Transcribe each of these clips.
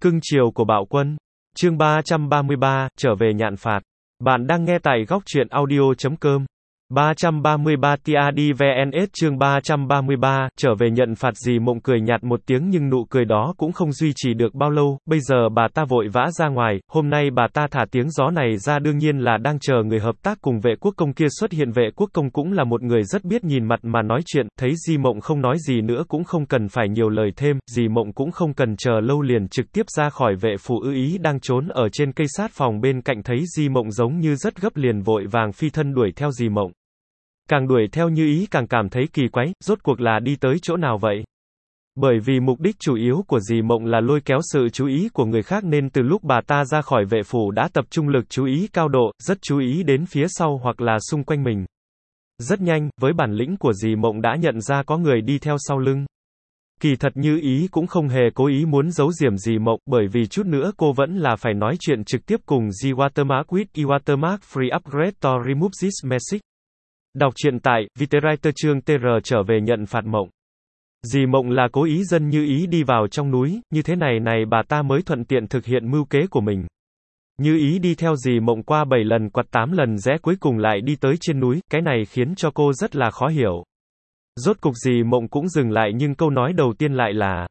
Cưng chiều của Bạo Quân. Chương 333, trở về nhạn phạt. Bạn đang nghe tại góc truyện audio.com. 333 TADVNS chương 333, trở về nhận phạt. Dì Mộng cười nhạt một tiếng nhưng nụ cười đó cũng không duy trì được bao lâu, bây giờ bà ta vội vã ra ngoài, hôm nay bà ta thả tiếng gió này ra đương nhiên là đang chờ người hợp tác cùng vệ quốc công kia xuất hiện. Vệ quốc công cũng là một người rất biết nhìn mặt mà nói chuyện, thấy Dì Mộng không nói gì nữa cũng không cần phải nhiều lời thêm, Dì Mộng cũng không cần chờ lâu liền trực tiếp ra khỏi vệ phủ. Ý đang trốn ở trên cây sát phòng bên cạnh thấy Dì Mộng giống như rất gấp liền vội vàng phi thân đuổi theo Dì Mộng. Càng đuổi theo Như Ý càng cảm thấy kỳ quái, rốt cuộc là đi tới chỗ nào vậy? Bởi vì mục đích chủ yếu của Dì Mộng là lôi kéo sự chú ý của người khác nên từ lúc bà ta ra khỏi vệ phủ đã tập trung lực chú ý cao độ, rất chú ý đến phía sau hoặc là xung quanh mình. Rất nhanh, với bản lĩnh của Dì Mộng đã nhận ra có người đi theo sau lưng. Kỳ thật Như Ý cũng không hề cố ý muốn giấu giếm Dì Mộng, bởi vì chút nữa cô vẫn là phải nói chuyện trực tiếp cùng Dì Watermark with e-Watermark Free Upgrade to remove this message. Đọc truyện tại Vietwriter chương TR trở về nhận phạt Mộng. Dì Mộng là cố ý dẫn Như Ý đi vào trong núi, như thế này bà ta mới thuận tiện thực hiện mưu kế của mình. Như Ý đi theo Dì Mộng qua 7 lần quặt 8 lần rẽ cuối cùng lại đi tới trên núi, cái này khiến cho cô rất là khó hiểu. Rốt cục Dì Mộng cũng dừng lại nhưng câu nói đầu tiên lại là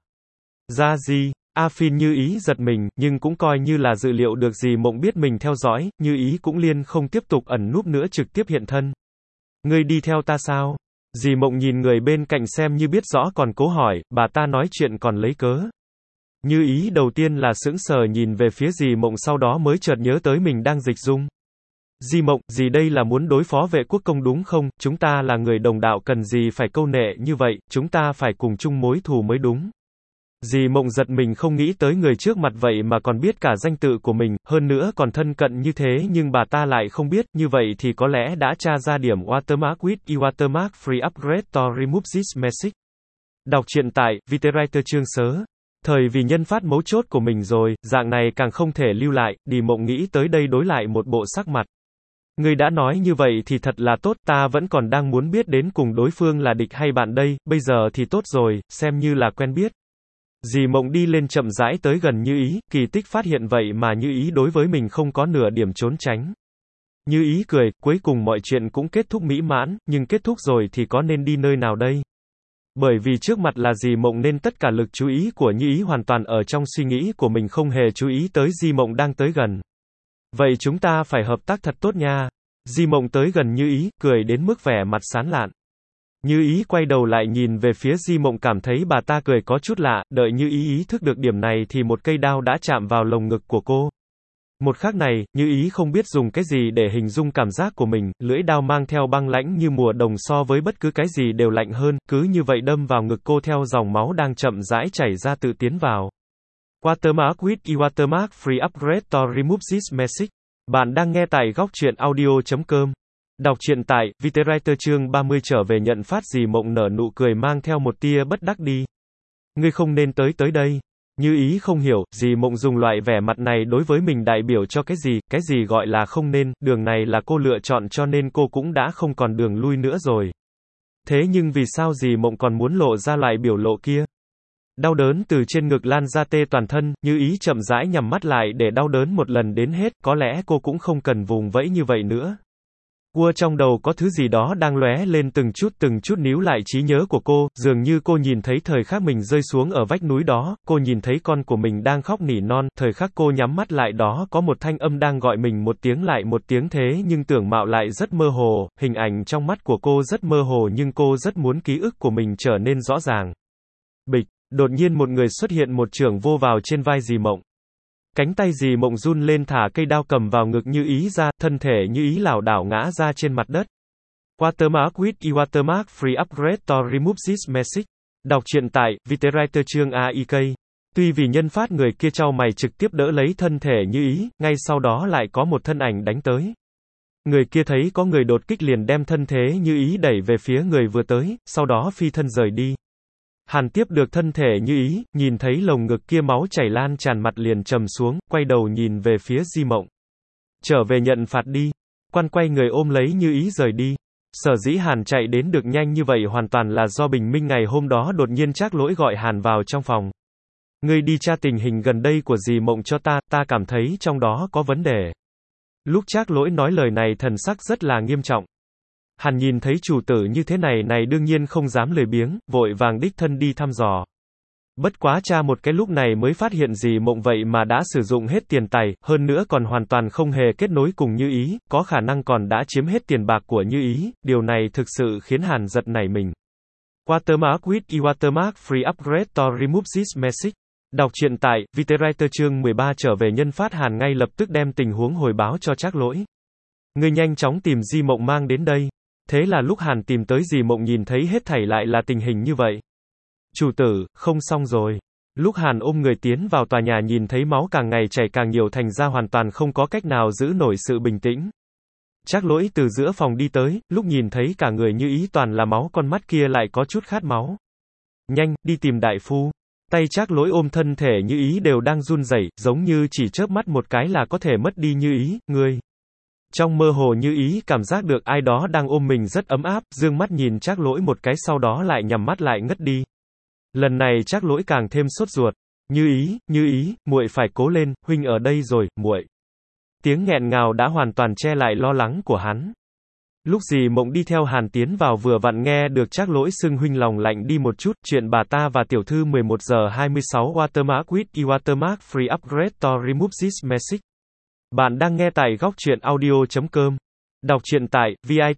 ra gì? A Phin. Như Ý giật mình, nhưng cũng coi như là dự liệu được Dì Mộng biết mình theo dõi, Như Ý cũng liền không tiếp tục ẩn núp nữa trực tiếp hiện thân. Ngươi đi theo ta sao? Dì Mộng nhìn người bên cạnh xem như biết rõ còn cố hỏi, bà ta nói chuyện còn lấy cớ. Như Ý đầu tiên là sững sờ nhìn về phía Dì Mộng sau đó mới chợt nhớ tới mình đang dịch dung. Dì Mộng, dì đây là muốn đối phó vệ quốc công đúng không? Chúng ta là người đồng đạo cần gì phải câu nệ như vậy, chúng ta phải cùng chung mối thù mới đúng. Dì Mộng giật mình không nghĩ tới người trước mặt vậy mà còn biết cả danh tự của mình, hơn nữa còn thân cận như thế nhưng bà ta lại không biết, như vậy thì có lẽ đã tra ra điểm Watermark with e-Watermark Free Upgrade to remove this message. Đọc truyện tại Vietwriter chương sớ. Thời vì nhân phát mấu chốt của mình rồi, dạng này càng không thể lưu lại, Dì Mộng nghĩ tới đây đối lại một bộ sắc mặt. Ngươi đã nói như vậy thì thật là tốt, ta vẫn còn đang muốn biết đến cùng đối phương là địch hay bạn đây, bây giờ thì tốt rồi, xem như là quen biết. Dì Mộng đi lên chậm rãi tới gần Như Ý, kỳ tích phát hiện vậy mà Như Ý đối với mình không có nửa điểm trốn tránh. Như Ý cười, cuối cùng mọi chuyện cũng kết thúc mỹ mãn, nhưng kết thúc rồi thì có nên đi nơi nào đây? Bởi vì trước mặt là Dì Mộng nên tất cả lực chú ý của Như Ý hoàn toàn ở trong suy nghĩ của mình không hề chú ý tới Dì Mộng đang tới gần. Vậy chúng ta phải hợp tác thật tốt nha. Dì Mộng tới gần Như Ý, cười đến mức vẻ mặt sán lạn. Như Ý quay đầu lại nhìn về phía Dì Mộng cảm thấy bà ta cười có chút lạ, đợi Như Ý ý thức được điểm này thì một cây đao đã chạm vào lồng ngực của cô. Một khắc này, Như Ý không biết dùng cái gì để hình dung cảm giác của mình, lưỡi đao mang theo băng lãnh như mùa đông so với bất cứ cái gì đều lạnh hơn, cứ như vậy đâm vào ngực cô theo dòng máu đang chậm rãi chảy ra tự tiến vào. Watermark with e-Watermark Free Upgrade to remove this message. Bạn đang nghe tại góc truyện audio.com. Đọc truyện tại Vietwriter chương 30 trở về nhận phát. Dì Mộng nở nụ cười mang theo một tia bất đắc đi. Ngươi không nên tới đây. Như Ý không hiểu, Dì Mộng dùng loại vẻ mặt này đối với mình đại biểu cho cái gì gọi là không nên, đường này là cô lựa chọn cho nên cô cũng đã không còn đường lui nữa rồi. Thế nhưng vì sao Dì Mộng còn muốn lộ ra loại biểu lộ kia? Đau đớn từ trên ngực lan ra tê toàn thân, Như Ý chậm rãi nhắm mắt lại để đau đớn một lần đến hết, có lẽ cô cũng không cần vùng vẫy như vậy nữa. Cua trong đầu có thứ gì đó đang lóe lên từng chút níu lại trí nhớ của cô, dường như cô nhìn thấy thời khắc mình rơi xuống ở vách núi đó, cô nhìn thấy con của mình đang khóc nỉ non, thời khắc cô nhắm mắt lại đó có một thanh âm đang gọi mình một tiếng lại một tiếng thế nhưng tưởng mạo lại rất mơ hồ, hình ảnh trong mắt của cô rất mơ hồ nhưng cô rất muốn ký ức của mình trở nên rõ ràng. Bịch, đột nhiên một người xuất hiện một chưởng vô vào trên vai Dì Mộng. Cánh tay Dì Mộng run lên thả cây đao cầm vào ngực Như Ý ra, thân thể Như Ý lảo đảo ngã ra trên mặt đất. Watermark with e-Watermark Free Upgrade to remove this message. Đọc truyện tại Vietwriter chương AIK. Tuy vì nhân phát người kia chau mày trực tiếp đỡ lấy thân thể Như Ý, ngay sau đó lại có một thân ảnh đánh tới. Người kia thấy có người đột kích liền đem thân thế Như Ý đẩy về phía người vừa tới, sau đó phi thân rời đi. Hàn tiếp được thân thể Như Ý, nhìn thấy lồng ngực kia máu chảy lan tràn mặt liền trầm xuống, quay đầu nhìn về phía Dì Mộng. Trở về nhận phạt đi. Quan quay người ôm lấy Như Ý rời đi. Sở dĩ Hàn chạy đến được nhanh như vậy hoàn toàn là do bình minh ngày hôm đó đột nhiên Trác Lỗi gọi Hàn vào trong phòng. Ngươi đi tra tình hình gần đây của dì Mộng cho ta cảm thấy trong đó có vấn đề. Lúc Trác Lỗi nói lời này thần sắc rất là nghiêm trọng. Hắn nhìn thấy chủ tử như thế này đương nhiên không dám lười biếng, vội vàng đích thân đi thăm dò. Bất quá tra một cái lúc này mới phát hiện dì Mộng vậy mà đã sử dụng hết tiền tài, hơn nữa còn hoàn toàn không hề kết nối cùng Như Ý, có khả năng còn đã chiếm hết tiền bạc của Như Ý, điều này thực sự khiến hắn giật nảy mình. Watermark with e-Watermark free upgrade to remove this message. Đọc truyện tại VTWriter chương 13 trở về nhân phát Hàn ngay lập tức đem tình huống hồi báo cho Trác Lỗi. Ngươi nhanh chóng tìm Di Mộng mang đến đây. Thế là lúc Hàn tìm tới Di Mộng nhìn thấy hết thảy lại là tình hình như vậy. Chủ tử, không xong rồi. Lúc Hàn ôm người tiến vào tòa nhà nhìn thấy máu càng ngày chảy càng nhiều thành ra hoàn toàn không có cách nào giữ nổi sự bình tĩnh. Trác Lỗi từ giữa phòng đi tới, lúc nhìn thấy cả người Như Ý toàn là máu con mắt kia lại có chút khát máu. Nhanh, đi tìm đại phu. Tay Trác Lỗi ôm thân thể Như Ý đều đang run rẩy, giống như chỉ chớp mắt một cái là có thể mất đi Như Ý, ngươi. Trong mơ hồ Như Ý cảm giác được ai đó đang ôm mình rất ấm áp, dương mắt nhìn Trác Lỗi một cái sau đó lại nhắm mắt lại ngất đi. Lần này Trác Lỗi càng thêm sốt ruột. Như Ý, muội phải cố lên, huynh ở đây rồi, muội. Tiếng nghẹn ngào đã hoàn toàn che lại lo lắng của hắn. Lúc dì Mộng đi theo Hàn tiến vào vừa vặn nghe được Trác Lỗi xưng huynh lòng lạnh đi một chút, chuyện bà ta và tiểu thư 11 giờ 26 Watermark with e-Watermark free upgrade to remove this message. Bạn đang nghe tại góc truyện audio.com. Đọc truyện tại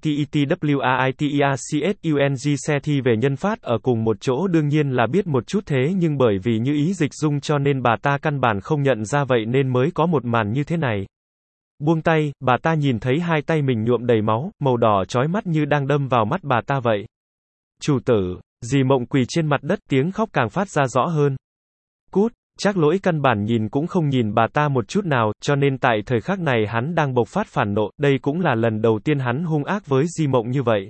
VITETWAITERCSUNG xe thi về nhân phát ở cùng một chỗ đương nhiên là biết một chút thế nhưng bởi vì Như Ý dịch dung cho nên bà ta căn bản không nhận ra vậy nên mới có một màn như thế này. Buông tay, bà ta nhìn thấy hai tay mình nhuộm đầy máu, màu đỏ chói mắt như đang đâm vào mắt bà ta vậy. Chủ tử, dì Mộng quỳ trên mặt đất tiếng khóc càng phát ra rõ hơn. Cút, Trác Lỗi căn bản nhìn cũng không nhìn bà ta một chút nào, cho nên tại thời khắc này hắn đang bộc phát phản nộ, đây cũng là lần đầu tiên hắn hung ác với dì Mộng như vậy.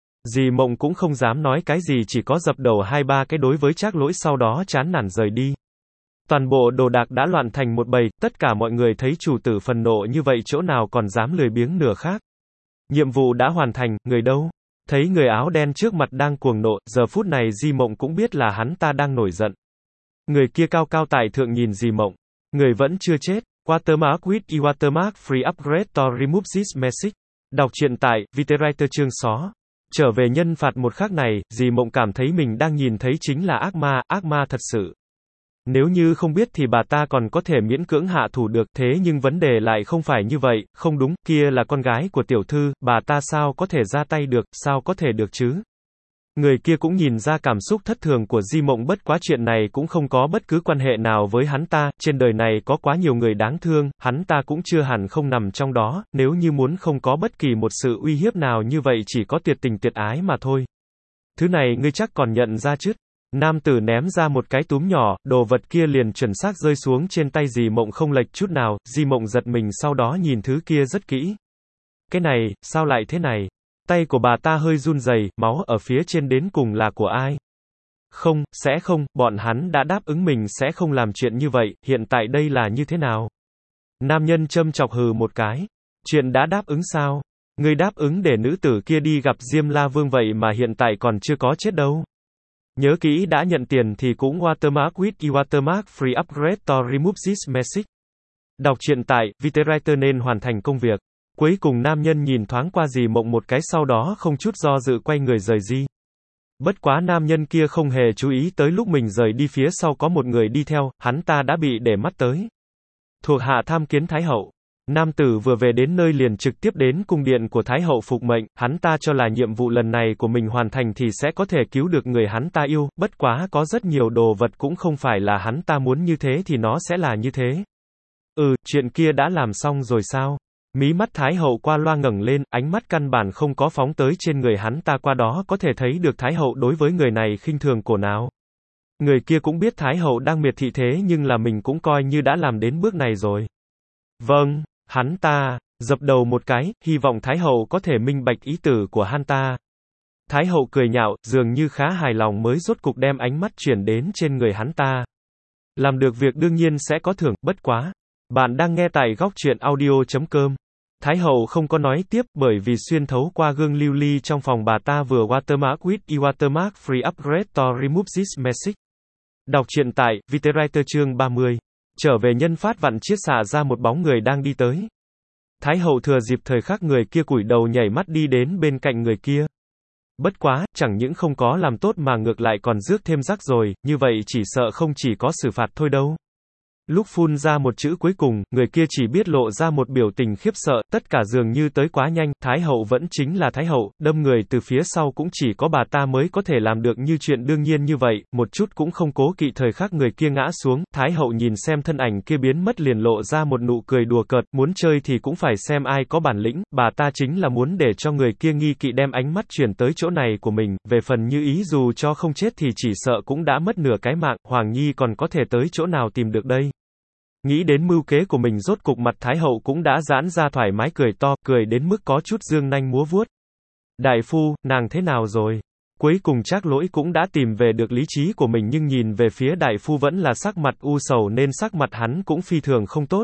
Dì Mộng cũng không dám nói cái gì chỉ có dập đầu 2-3 cái đối với Trác Lỗi sau đó chán nản rời đi. Toàn bộ đồ đạc đã loạn thành một bầy, tất cả mọi người thấy chủ tử phần nộ như vậy chỗ nào còn dám lười biếng nửa khác. Nhiệm vụ đã hoàn thành, người đâu? Thấy người áo đen trước mặt đang cuồng nộ, giờ phút này Di Mộng cũng biết là hắn ta đang nổi giận. Người kia cao cao tại thượng nhìn Di Mộng. Người vẫn chưa chết. Watermark with e-Watermark free upgrade to remove this message. Đọc truyện tại VTWriter chương 6. Trở về nhân phạt một khắc này, Di Mộng cảm thấy mình đang nhìn thấy chính là ác ma thật sự. Nếu như không biết thì bà ta còn có thể miễn cưỡng hạ thủ được, thế nhưng vấn đề lại không phải như vậy, không đúng, kia là con gái của tiểu thư, bà ta sao có thể ra tay được, sao có thể được chứ? Người kia cũng nhìn ra cảm xúc thất thường của Di Mộng bất quá chuyện này cũng không có bất cứ quan hệ nào với hắn ta, trên đời này có quá nhiều người đáng thương, hắn ta cũng chưa hẳn không nằm trong đó, nếu như muốn không có bất kỳ một sự uy hiếp nào như vậy chỉ có tuyệt tình tuyệt ái mà thôi. Thứ này ngươi chắc còn nhận ra chứ? Nam tử ném ra một cái túm nhỏ, đồ vật kia liền chuẩn xác rơi xuống trên tay Di Mộng không lệch chút nào, Di Mộng giật mình sau đó nhìn thứ kia rất kỹ. Cái này, sao lại thế này? Tay của bà ta hơi run rẩy, máu ở phía trên đến cùng là của ai? Không, sẽ không, bọn hắn đã đáp ứng mình sẽ không làm chuyện như vậy, hiện tại đây là như thế nào? Nam nhân châm chọc hừ một cái. Chuyện đã đáp ứng sao? Ngươi đáp ứng để nữ tử kia đi gặp Diêm La Vương vậy mà hiện tại còn chưa có chết đâu. Nhớ kỹ đã nhận tiền thì cũng Watermark with e-Watermark free upgrade to remove this message. Đọc truyện tại VTWriter nên hoàn thành công việc. Cuối cùng nam nhân nhìn thoáng qua Di Mộng một cái sau đó không chút do dự quay người rời đi. Bất quá nam nhân kia không hề chú ý tới lúc mình rời đi phía sau có một người đi theo, hắn ta đã bị để mắt tới. Thuộc hạ tham kiến Thái Hậu. Nam tử vừa về đến nơi liền trực tiếp đến cung điện của Thái Hậu phục mệnh, hắn ta cho là nhiệm vụ lần này của mình hoàn thành thì sẽ có thể cứu được người hắn ta yêu, bất quá có rất nhiều đồ vật cũng không phải là hắn ta muốn như thế thì nó sẽ là như thế. Chuyện kia đã làm xong rồi sao? Mí mắt Thái Hậu qua loa ngẩng lên, ánh mắt căn bản không có phóng tới trên người hắn ta qua đó có thể thấy được Thái Hậu đối với người này khinh thường cổ nào. Người kia cũng biết Thái Hậu đang miệt thị thế nhưng là mình cũng coi như đã làm đến bước này rồi. Vâng. Hắn ta, dập đầu một cái, hy vọng Thái Hậu có thể minh bạch ý tử của hắn ta. Thái Hậu cười nhạo, dường như khá hài lòng mới rốt cục đem ánh mắt chuyển đến trên người hắn ta. Làm được việc đương nhiên sẽ có thưởng, bất quá. Bạn đang nghe tại góc truyện audio.com. Thái Hậu không có nói tiếp bởi vì xuyên thấu qua gương lưu ly trong phòng bà ta vừa Watermark with e-Watermark free upgrade to remove this message. Đọc truyện tại Vietwriter chương 30. Trở về nhân phát vặn chiết xạ ra một bóng người đang đi tới. Thái hậu thừa dịp thời khắc người kia cúi đầu nhảy mắt đi đến bên cạnh người kia. Bất quá, chẳng những không có làm tốt mà ngược lại còn rước thêm rắc rồi, như vậy chỉ sợ không chỉ có xử phạt thôi đâu. Lúc phun ra một chữ cuối cùng, người kia chỉ biết lộ ra một biểu tình khiếp sợ, tất cả dường như tới quá nhanh, Thái hậu vẫn chính là Thái hậu, đâm người từ phía sau cũng chỉ có bà ta mới có thể làm được như chuyện đương nhiên như vậy, một chút cũng không cố kỵ thời khắc người kia ngã xuống, Thái hậu nhìn xem thân ảnh kia biến mất liền lộ ra một nụ cười đùa cợt, muốn chơi thì cũng phải xem ai có bản lĩnh, bà ta chính là muốn để cho người kia nghi kỵ đem ánh mắt chuyển tới chỗ này của mình, về phần Như Ý dù cho không chết thì chỉ sợ cũng đã mất nửa cái mạng, Hoàng Nhi còn có thể tới chỗ nào tìm được đây. Nghĩ đến mưu kế của mình rốt cục mặt Thái hậu cũng đã giãn ra thoải mái cười to, cười đến mức có chút dương nanh múa vuốt. Đại phu, nàng thế nào rồi? Cuối cùng Trác Lỗi cũng đã tìm về được lý trí của mình nhưng nhìn về phía đại phu vẫn là sắc mặt u sầu nên sắc mặt hắn cũng phi thường không tốt.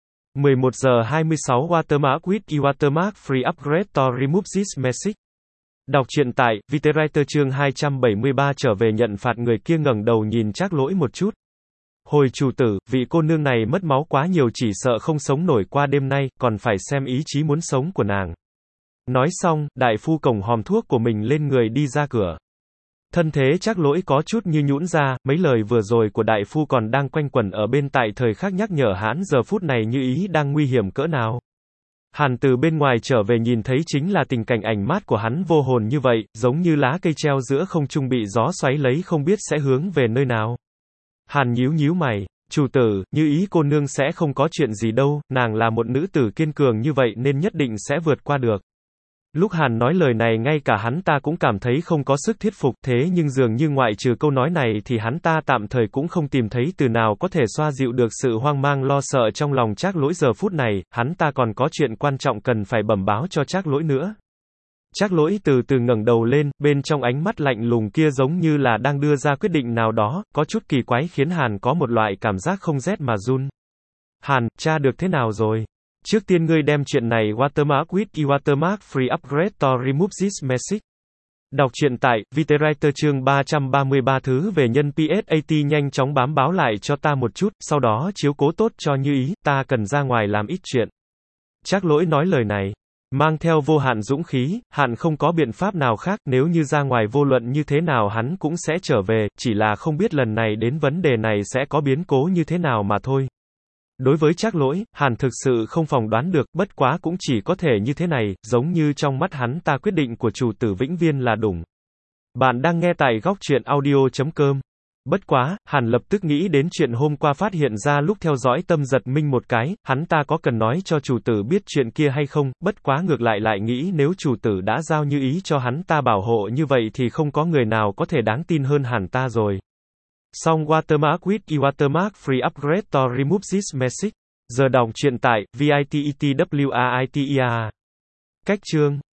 11 giờ 26 Watermark with e-Watermark free upgrade to remove this message. Đọc truyện tại Vietwriter chương 273 trở về nhận phạt người kia ngẩng đầu nhìn Trác Lỗi một chút. Hồi chủ tử, vị cô nương này mất máu quá nhiều chỉ sợ không sống nổi qua đêm nay, còn phải xem ý chí muốn sống của nàng. Nói xong, đại phu cổng hòm thuốc của mình lên người đi ra cửa. Thân thế Trác Lỗi có chút như nhũn ra, mấy lời vừa rồi của đại phu còn đang quanh quẩn ở bên tại thời khắc nhắc nhở hắn giờ phút này Như Ý đang nguy hiểm cỡ nào. Hàn từ bên ngoài trở về nhìn thấy chính là tình cảnh ảnh mát của hắn vô hồn như vậy, giống như lá cây treo giữa không trung bị gió xoáy lấy không biết sẽ hướng về nơi nào. Hàn nhíu nhíu mày, chủ tử, Như Ý cô nương sẽ không có chuyện gì đâu, nàng là một nữ tử kiên cường như vậy nên nhất định sẽ vượt qua được. Lúc Hàn nói lời này ngay cả hắn ta cũng cảm thấy không có sức thuyết phục thế nhưng dường như ngoại trừ câu nói này thì hắn ta tạm thời cũng không tìm thấy từ nào có thể xoa dịu được sự hoang mang lo sợ trong lòng Trác Lỗi giờ phút này, hắn ta còn có chuyện quan trọng cần phải bẩm báo cho Trác Lỗi nữa. Trác Lỗi từ từ ngẩng đầu lên, bên trong ánh mắt lạnh lùng kia giống như là đang đưa ra quyết định nào đó, có chút kỳ quái khiến Hàn có một loại cảm giác không rét mà run. Hàn, tra được thế nào rồi? Trước tiên ngươi đem chuyện này Watermark with e-Watermark free upgrade to remove this message. Đọc truyện tại Vietwriter chương 333 thứ về nhân PSAT nhanh chóng bám báo lại cho ta một chút, sau đó chiếu cố tốt cho Như Ý, ta cần ra ngoài làm ít chuyện. Trác Lỗi nói lời này mang theo vô hạn dũng khí, Hàn không có biện pháp nào khác, nếu như ra ngoài vô luận như thế nào hắn cũng sẽ trở về, chỉ là không biết lần này đến vấn đề này sẽ có biến cố như thế nào mà thôi. Đối với Trác Lỗi, Hàn thực sự không phỏng đoán được, bất quá cũng chỉ có thể như thế này, giống như trong mắt hắn ta quyết định của chủ tử vĩnh viên là đúng. Bạn đang nghe tại góc truyện audio.com. Bất quá, Hàn lập tức nghĩ đến chuyện hôm qua phát hiện ra lúc theo dõi Tâm giật minh một cái, hắn ta có cần nói cho chủ tử biết chuyện kia hay không, bất quá ngược lại nghĩ nếu chủ tử đã giao Như Ý cho hắn ta bảo hộ như vậy thì không có người nào có thể đáng tin hơn hẳn ta rồi. Xong Watermark with e-Watermark free upgrade to remove this message. Giờ đọc truyện tại Vietwriter. Cách chương